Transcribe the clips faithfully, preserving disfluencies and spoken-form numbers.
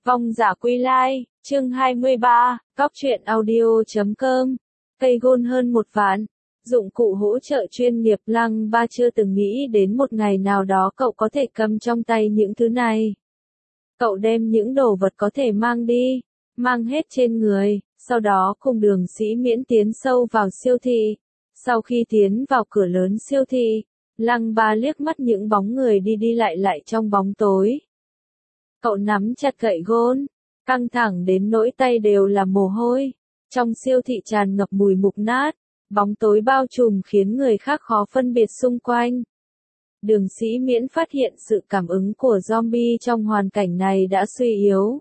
Vong giả quy lai, chương hai mươi ba, cóc truyện audio chấm com, cây gôn hơn một vạn. Dụng cụ hỗ trợ chuyên nghiệp. Lăng Ba chưa từng nghĩ đến một ngày nào đó cậu có thể cầm trong tay những thứ này. Cậu đem những đồ vật có thể mang đi, mang hết trên người, sau đó cùng Đường Sĩ Miễn tiến sâu vào siêu thị. Sau khi tiến vào cửa lớn siêu thị, Lăng Ba liếc mắt những bóng người đi đi lại lại trong bóng tối. Cậu nắm chặt gậy gôn, căng thẳng đến nỗi tay đều là mồ hôi. Trong siêu thị tràn ngập mùi mục nát, bóng tối bao trùm khiến người khác khó phân biệt xung quanh. Đường Sĩ Miễn phát hiện sự cảm ứng của zombie trong hoàn cảnh này đã suy yếu.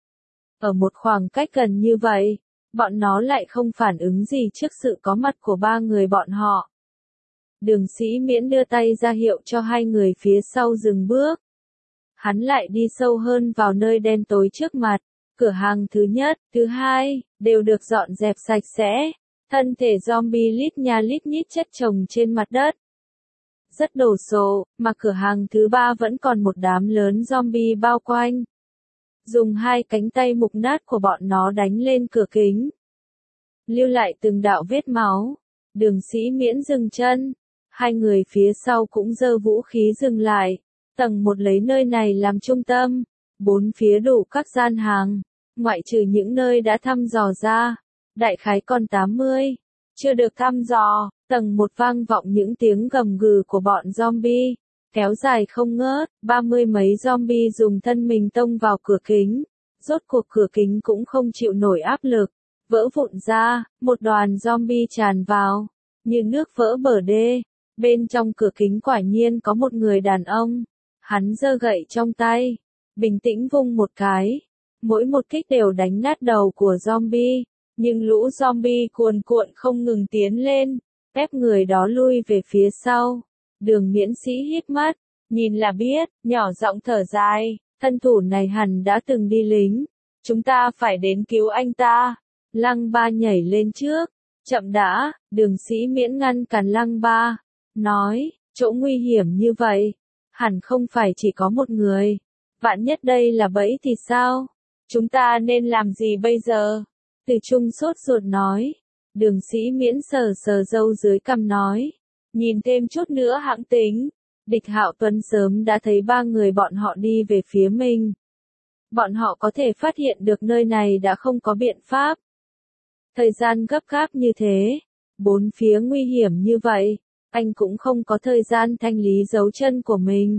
Ở một khoảng cách gần như vậy, bọn nó lại không phản ứng gì trước sự có mặt của ba người bọn họ. Đường Sĩ Miễn đưa tay ra hiệu cho hai người phía sau dừng bước. Hắn lại đi sâu hơn vào nơi đen tối trước mặt. Cửa hàng thứ nhất, thứ hai, đều được dọn dẹp sạch sẽ. Thân thể zombie lít nha lít nhít chất chồng trên mặt đất. Rất đồ sộ, mà cửa hàng thứ ba vẫn còn một đám lớn zombie bao quanh. Dùng hai cánh tay mục nát của bọn nó đánh lên cửa kính, lưu lại từng đạo vết máu. Đường Sĩ Miễn dừng chân. Hai người phía sau cũng giơ vũ khí dừng lại. Tầng một lấy nơi này làm trung tâm. Bốn phía đủ các gian hàng, ngoại trừ những nơi đã thăm dò ra. Đại khái còn tám mươi. Chưa được thăm dò. Tầng một vang vọng những tiếng gầm gừ của bọn zombie. Kéo dài không ngớt. Ba mươi mấy zombie dùng thân mình tông vào cửa kính. Rốt cuộc cửa kính cũng không chịu nổi áp lực. Vỡ vụn ra. Một đoàn zombie tràn vào. Như nước vỡ bờ đê. Bên trong cửa kính quả nhiên có một người đàn ông. Hắn giơ gậy trong tay, bình tĩnh vung một cái. Mỗi một kích đều đánh nát đầu của zombie. Nhưng lũ zombie cuồn cuộn không ngừng tiến lên, ép người đó lui về phía sau. Đường Miễn Sĩ hít mắt, nhìn là biết, nhỏ giọng thở dài. Thân thủ này hẳn đã từng đi lính. Chúng ta phải đến cứu anh ta. Lăng Ba nhảy lên trước. Chậm đã. Đường Sĩ Miễn ngăn cản Lăng Ba, nói, chỗ nguy hiểm như vậy, hẳn không phải chỉ có một người. Vạn nhất đây là bẫy thì sao? Chúng ta nên làm gì bây giờ? Từ Trung sốt ruột nói. Đường Sĩ Miễn sờ sờ râu dưới cằm nói, nhìn thêm chút nữa hãng tính. Địch Hạo Tuấn sớm đã thấy ba người bọn họ đi về phía mình. Bọn họ có thể phát hiện được nơi này đã không có biện pháp. Thời gian gấp gáp như thế, bốn phía nguy hiểm như vậy, anh cũng không có thời gian thanh lý dấu chân của mình.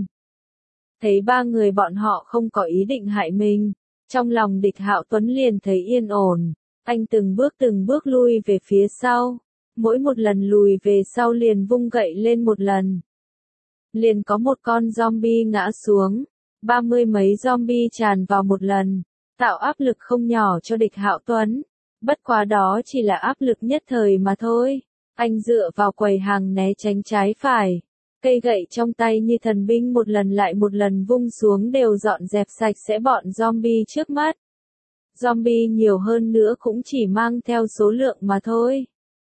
Thấy ba người bọn họ không có ý định hại mình, trong lòng Địch Hạo Tuấn liền thấy yên ổn. Anh từng bước từng bước lui về phía sau. Mỗi một lần lùi về sau liền vung gậy lên một lần. Liền có một con zombie ngã xuống. Ba mươi mấy zombie tràn vào một lần, tạo áp lực không nhỏ cho Địch Hạo Tuấn. Bất quá đó chỉ là áp lực nhất thời mà thôi. Anh dựa vào quầy hàng né tránh trái phải. Cây gậy trong tay như thần binh một lần lại một lần vung xuống đều dọn dẹp sạch sẽ bọn zombie trước mắt. Zombie nhiều hơn nữa cũng chỉ mang theo số lượng mà thôi.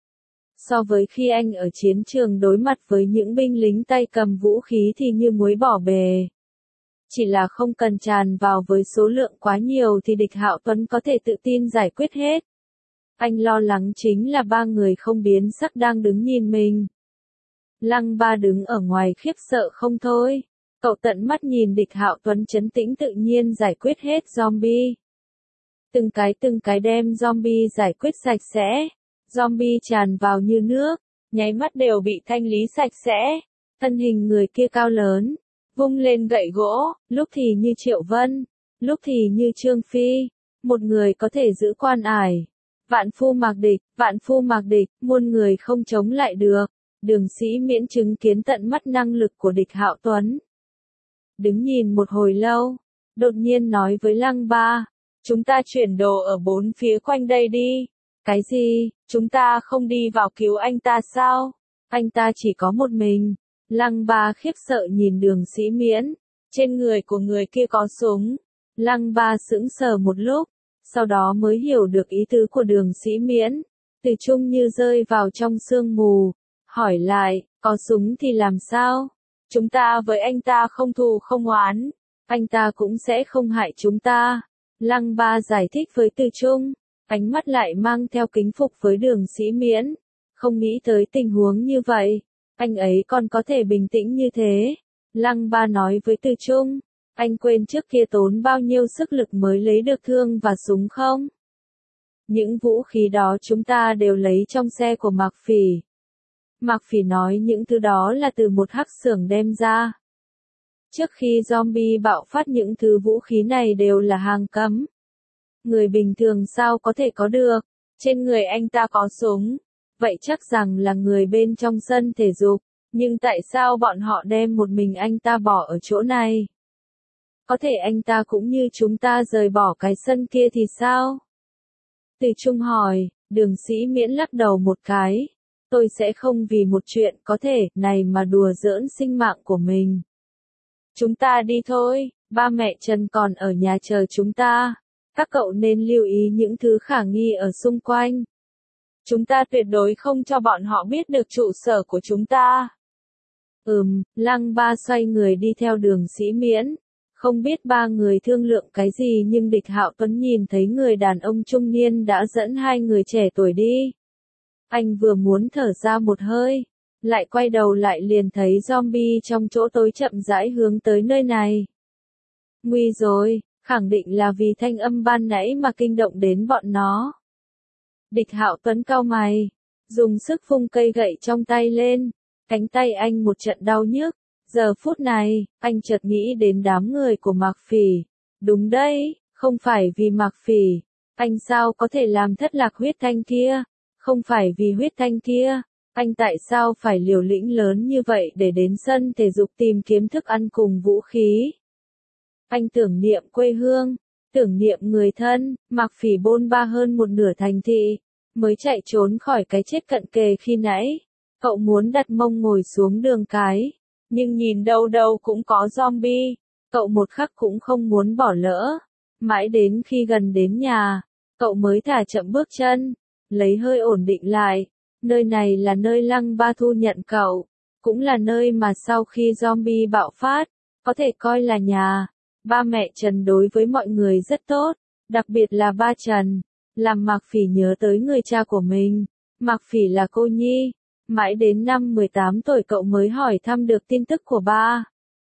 So với khi anh ở chiến trường đối mặt với những binh lính tay cầm vũ khí thì như muối bỏ bề. Chỉ là không cần tràn vào với số lượng quá nhiều thì Địch Hạo Tuấn có thể tự tin giải quyết hết. Anh lo lắng chính là ba người không biến sắc đang đứng nhìn mình. Lăng Ba đứng ở ngoài khiếp sợ không thôi. Cậu tận mắt nhìn Địch Hạo Tuấn trấn tĩnh tự nhiên giải quyết hết zombie. Từng cái từng cái đem zombie giải quyết sạch sẽ. Zombie tràn vào như nước, nháy mắt đều bị thanh lý sạch sẽ. Thân hình người kia cao lớn, vung lên gậy gỗ, lúc thì như Triệu Vân, lúc thì như Trương Phi. Một người có thể giữ quan ải. Vạn phu mạc địch, vạn phu mạc địch, muôn người không chống lại được. Đường Sĩ Miễn chứng kiến tận mắt năng lực của Địch Hạo Tuấn. Đứng nhìn một hồi lâu, đột nhiên nói với Lăng Ba, chúng ta chuyển đồ ở bốn phía quanh đây đi. Cái gì, chúng ta không đi vào cứu anh ta sao? Anh ta chỉ có một mình. Lăng Ba khiếp sợ nhìn Đường Sĩ Miễn. Trên người của người kia có súng. Lăng Ba sững sờ một lúc, sau đó mới hiểu được ý tứ của Đường Sĩ Miễn. Từ Trung như rơi vào trong sương mù, hỏi lại, có súng thì làm sao? Chúng ta với anh ta không thù không oán, anh ta cũng sẽ không hại chúng ta. Lăng Ba giải thích với Từ Trung, ánh mắt lại mang theo kính phục với Đường Sĩ Miễn. Không nghĩ tới tình huống như vậy, anh ấy còn có thể bình tĩnh như thế. Lăng Ba nói với Từ Trung, anh quên trước kia tốn bao nhiêu sức lực mới lấy được thương và súng không? Những vũ khí đó chúng ta đều lấy trong xe của Mạc Phỉ. Mạc Phỉ nói những thứ đó là từ một hắc xưởng đem ra. Trước khi zombie bạo phát những thứ vũ khí này đều là hàng cấm. Người bình thường sao có thể có được? Trên người anh ta có súng. Vậy chắc rằng là người bên trong sân thể dục. Nhưng tại sao bọn họ đem một mình anh ta bỏ ở chỗ này? Có thể anh ta cũng như chúng ta rời bỏ cái sân kia thì sao? Từ Trung hỏi, Đường Sĩ Miễn lắc đầu một cái. Tôi sẽ không vì một chuyện có thể này mà đùa giỡn sinh mạng của mình. Chúng ta đi thôi, ba mẹ Trần còn ở nhà chờ chúng ta. Các cậu nên lưu ý những thứ khả nghi ở xung quanh. Chúng ta tuyệt đối không cho bọn họ biết được trụ sở của chúng ta. Ừm, Lăng Ba xoay người đi theo Đường Sĩ Miễn. Không biết ba người thương lượng cái gì nhưng Địch Hạo Tuấn nhìn thấy người đàn ông trung niên đã dẫn hai người trẻ tuổi đi. Anh vừa muốn thở ra một hơi, lại quay đầu lại liền thấy zombie trong chỗ tối chậm rãi hướng tới nơi này. Nguy rồi, khẳng định là vì thanh âm ban nãy mà kinh động đến bọn nó. Địch Hạo Tuấn cau mày, dùng sức vung cây gậy trong tay lên, cánh tay anh một trận đau nhức. Giờ phút này, anh chợt nghĩ đến đám người của Mạc Phỉ. Đúng đấy, không phải vì Mạc Phỉ, anh sao có thể làm thất lạc huyết thanh kia? Không phải vì huyết thanh kia, anh tại sao phải liều lĩnh lớn như vậy để đến sân thể dục tìm kiếm thức ăn cùng vũ khí? Anh tưởng niệm quê hương, tưởng niệm người thân. Mạc Phỉ bôn ba hơn một nửa thành thị, mới chạy trốn khỏi cái chết cận kề khi nãy. Cậu muốn đặt mông ngồi xuống đường cái, nhưng nhìn đâu đâu cũng có zombie, cậu một khắc cũng không muốn bỏ lỡ. Mãi đến khi gần đến nhà, cậu mới thả chậm bước chân, lấy hơi ổn định lại. Nơi này là nơi Lăng Ba thu nhận cậu, cũng là nơi mà sau khi zombie bạo phát, có thể coi là nhà. Ba mẹ Trần đối với mọi người rất tốt, đặc biệt là ba Trần, làm Mạc Phỉ nhớ tới người cha của mình. Mạc Phỉ là cô nhi, mãi đến năm mười tám tuổi cậu mới hỏi thăm được tin tức của ba.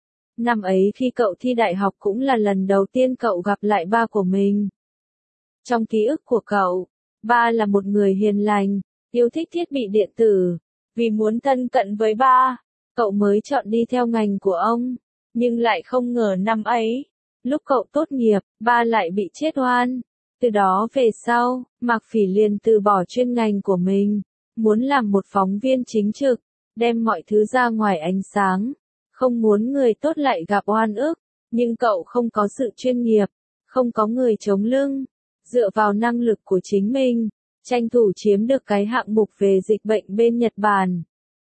Năm ấy khi cậu thi đại học cũng là lần đầu tiên cậu gặp lại ba của mình. Trong ký ức của cậu, ba là một người hiền lành, yêu thích thiết bị điện tử. Vì muốn thân cận với ba, cậu mới chọn đi theo ngành của ông. Nhưng lại không ngờ năm ấy, lúc cậu tốt nghiệp, ba lại bị chết oan. Từ đó về sau, Mạc Phỉ liền từ bỏ chuyên ngành của mình, muốn làm một phóng viên chính trực, đem mọi thứ ra ngoài ánh sáng. Không muốn người tốt lại gặp oan ức, nhưng cậu không có sự chuyên nghiệp, không có người chống lưng, dựa vào năng lực của chính mình, tranh thủ chiếm được cái hạng mục về dịch bệnh bên Nhật Bản.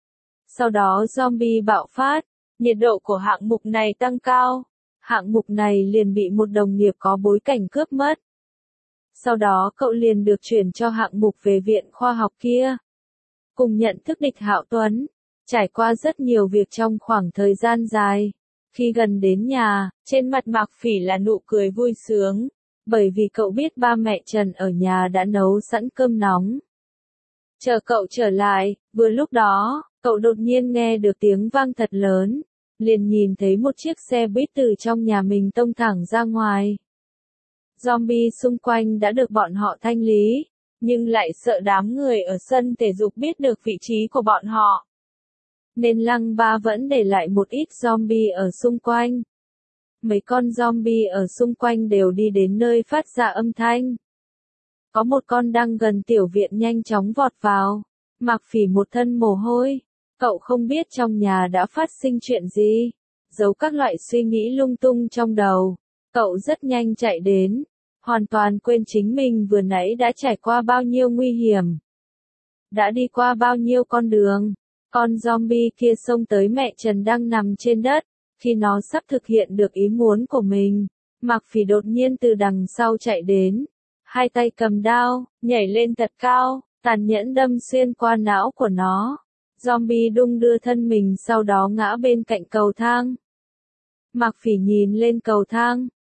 Sau đó zombie bạo phát, nhiệt độ của hạng mục này tăng cao, hạng mục này liền bị một đồng nghiệp có bối cảnh cướp mất. Sau đó cậu liền được chuyển cho hạng mục về viện khoa học kia. Cùng nhận thức Địch Hạo Tuấn, trải qua rất nhiều việc trong khoảng thời gian dài. Khi gần đến nhà, trên mặt Mạc Phỉ là nụ cười vui sướng, bởi vì cậu biết ba mẹ Trần ở nhà đã nấu sẵn cơm nóng. Chờ cậu trở lại, vừa lúc đó, cậu đột nhiên nghe được tiếng vang thật lớn, liền nhìn thấy một chiếc xe buýt từ trong nhà mình tông thẳng ra ngoài. Zombie xung quanh đã được bọn họ thanh lý, nhưng lại sợ đám người ở sân thể dục biết được vị trí của bọn họ. Nên Lăng Ba vẫn để lại một ít zombie ở xung quanh. Mấy con zombie ở xung quanh đều đi đến nơi phát ra âm thanh. Có một con đang gần tiểu viện nhanh chóng vọt vào. Mạc Phỉ một thân mồ hôi. Cậu không biết trong nhà đã phát sinh chuyện gì. Giấu các loại suy nghĩ lung tung trong đầu. Cậu rất nhanh chạy đến. Hoàn toàn quên chính mình vừa nãy đã trải qua bao nhiêu nguy hiểm. Đã đi qua bao nhiêu con đường. Con zombie kia xông tới mẹ Trần đang nằm trên đất. Khi nó sắp thực hiện được ý muốn của mình, Mạc Phỉ đột nhiên từ đằng sau chạy đến. Hai tay cầm đao, nhảy lên thật cao, tàn nhẫn đâm xuyên qua não của nó. Zombie đung đưa thân mình sau đó ngã bên cạnh cầu thang. Mạc Phỉ nhìn lên cầu thang,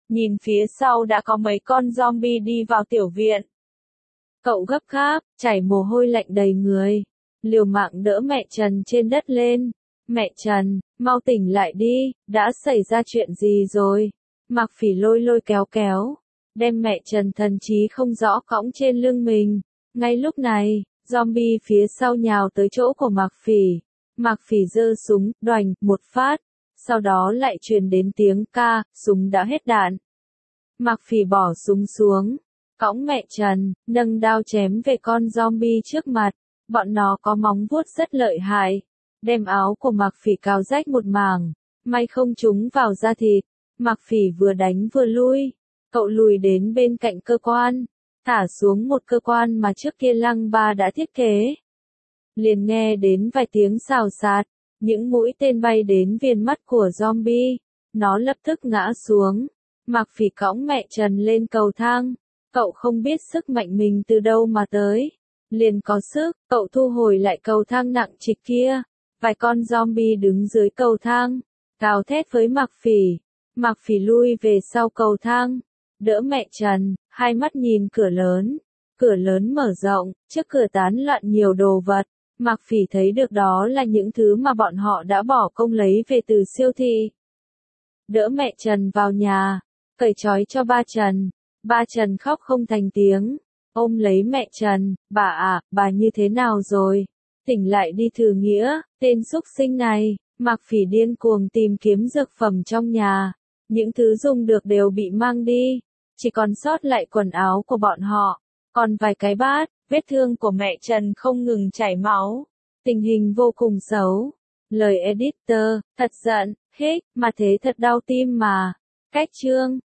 nhìn phía sau đã có mấy con zombie đi vào tiểu viện. Cậu gấp gáp, chảy mồ hôi lạnh đầy người, liều mạng đỡ mẹ Trần trên đất lên. Mẹ Trần, mau tỉnh lại đi, đã xảy ra chuyện gì rồi? Mạc Phỉ lôi lôi kéo kéo, đem mẹ Trần thần trí không rõ cõng trên lưng mình. Ngay lúc này, zombie phía sau nhào tới chỗ của Mạc Phỉ. Mạc Phỉ giơ súng, đoành, một phát. Sau đó lại truyền đến tiếng ca, súng đã hết đạn. Mạc Phỉ bỏ súng xuống, cõng mẹ Trần, nâng đao chém về con zombie trước mặt. Bọn nó có móng vuốt rất lợi hại, đem áo của Mạc Phỉ cào rách một mảng, may không trúng vào da thịt. Mạc Phỉ vừa đánh vừa lui, cậu lùi đến bên cạnh cơ quan, thả xuống một cơ quan mà trước kia Lăng Ba đã thiết kế. Liền nghe đến vài tiếng xào xạc, những mũi tên bay đến viền mắt của zombie, nó lập tức ngã xuống. Mạc Phỉ cõng mẹ Trần lên cầu thang, cậu không biết sức mạnh mình từ đâu mà tới, liền có sức, cậu thu hồi lại cầu thang nặng trịch kia. Vài con zombie đứng dưới cầu thang, gào thét với Mạc Phỉ. Mạc Phỉ lui về sau cầu thang, đỡ mẹ Trần, hai mắt nhìn cửa lớn. Cửa lớn mở rộng, trước cửa tán loạn nhiều đồ vật. Mạc Phỉ thấy được đó là những thứ mà bọn họ đã bỏ công lấy về từ siêu thị. Đỡ mẹ Trần vào nhà, cởi trói cho ba Trần. Ba Trần khóc không thành tiếng, ôm lấy mẹ Trần. Bà à, bà như thế nào rồi? Tỉnh lại đi thử nghĩa, tên xúc sinh này. Mạc Phỉ điên cuồng tìm kiếm dược phẩm trong nhà. Những thứ dùng được đều bị mang đi, chỉ còn sót lại quần áo của bọn họ, còn vài cái bát. Vết thương của mẹ Trần không ngừng chảy máu, tình hình vô cùng xấu. Lời editor, thật giận, hích, mà thế thật đau tim mà. Cách chương